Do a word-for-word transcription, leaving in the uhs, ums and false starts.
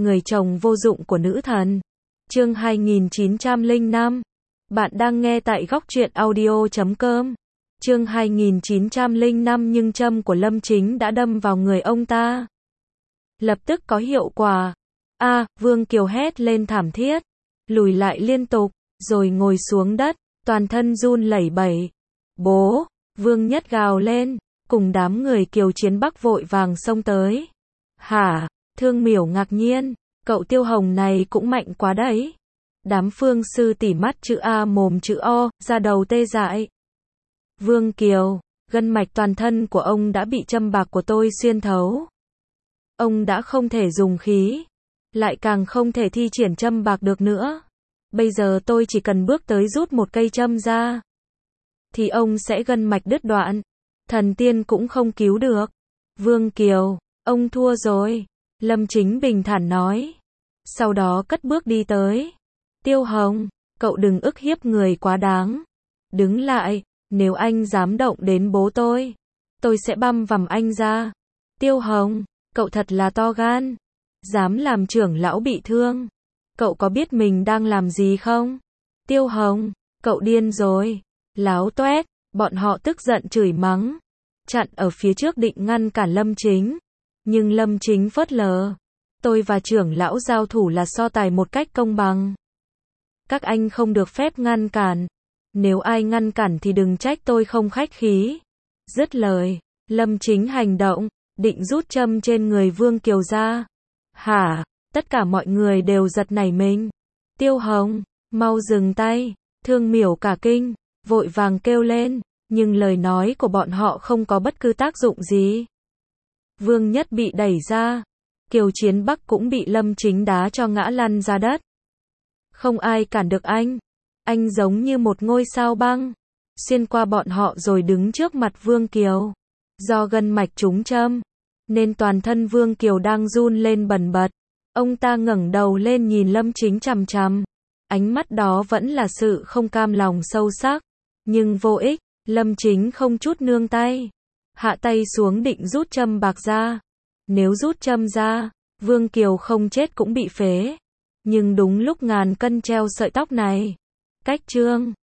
người chồng vô dụng của nữ thần. Chương hai nghìn chín trăm lẻ năm. Bạn đang nghe tại góc truyện audio chấm com. Chương hai nghìn chín trăm lẻ năm nhưng châm của Lâm Chính đã đâm vào người ông ta. Lập tức có hiệu quả. A, Vương Kiều hét lên thảm thiết, lùi lại liên tục, rồi ngồi xuống đất, toàn thân run lẩy bẩy. Bố, Vương Nhất gào lên, cùng đám người Kiều Chiến Bắc vội vàng xông tới. Hả? Thương Miểu ngạc nhiên, cậu Tiêu Hồng này cũng mạnh quá đấy. Đám Phương sư tỉ mắt chữ A mồm chữ O, ra đầu tê dại. Vương Kiều, gân mạch toàn thân của ông đã bị châm bạc của tôi xuyên thấu. Ông đã không thể dùng khí, lại càng không thể thi triển châm bạc được nữa. Bây giờ tôi chỉ cần bước tới rút một cây châm ra, thì ông sẽ gân mạch đứt đoạn. Thần tiên cũng không cứu được. Vương Kiều, ông thua rồi. Lâm Chính bình thản nói. Sau đó cất bước đi tới. Tiêu Hồng, cậu đừng ức hiếp người quá đáng. Đứng lại, nếu anh dám động đến bố tôi, tôi sẽ băm vằm anh ra. Tiêu Hồng, cậu thật là to gan. Dám làm trưởng lão bị thương. Cậu có biết mình đang làm gì không? Tiêu Hồng, cậu điên rồi. Láo toét, bọn họ tức giận chửi mắng. Chặn ở phía trước định ngăn cản Lâm Chính. Nhưng Lâm Chính phớt lờ. Tôi và trưởng lão giao thủ là so tài một cách công bằng. Các anh không được phép ngăn cản. Nếu ai ngăn cản thì đừng trách tôi không khách khí. Dứt lời, Lâm Chính hành động, định rút châm trên người Vương Kiều ra. Hả? Tất cả mọi người đều giật nảy mình. Tiêu Hồng, mau dừng tay. Thương Miểu cả kinh, vội vàng kêu lên, nhưng lời nói của bọn họ không có bất cứ tác dụng gì. Vương Nhất bị đẩy ra, Kiều Chiến Bắc cũng bị Lâm Chính đá cho ngã lăn ra đất. Không ai cản được anh. Anh giống như một ngôi sao băng, xuyên qua bọn họ rồi đứng trước mặt Vương Kiều. Do gân mạch trúng châm, nên toàn thân Vương Kiều đang run lên bần bật. Ông ta ngẩng đầu lên nhìn Lâm Chính chằm chằm. Ánh mắt đó vẫn là sự không cam lòng sâu sắc. Nhưng vô ích, Lâm Chính không chút nương tay. Hạ tay xuống định rút châm bạc ra. Nếu rút châm ra, Vương Kiều không chết cũng bị phế. Nhưng đúng lúc ngàn cân treo sợi tóc này. Cách chương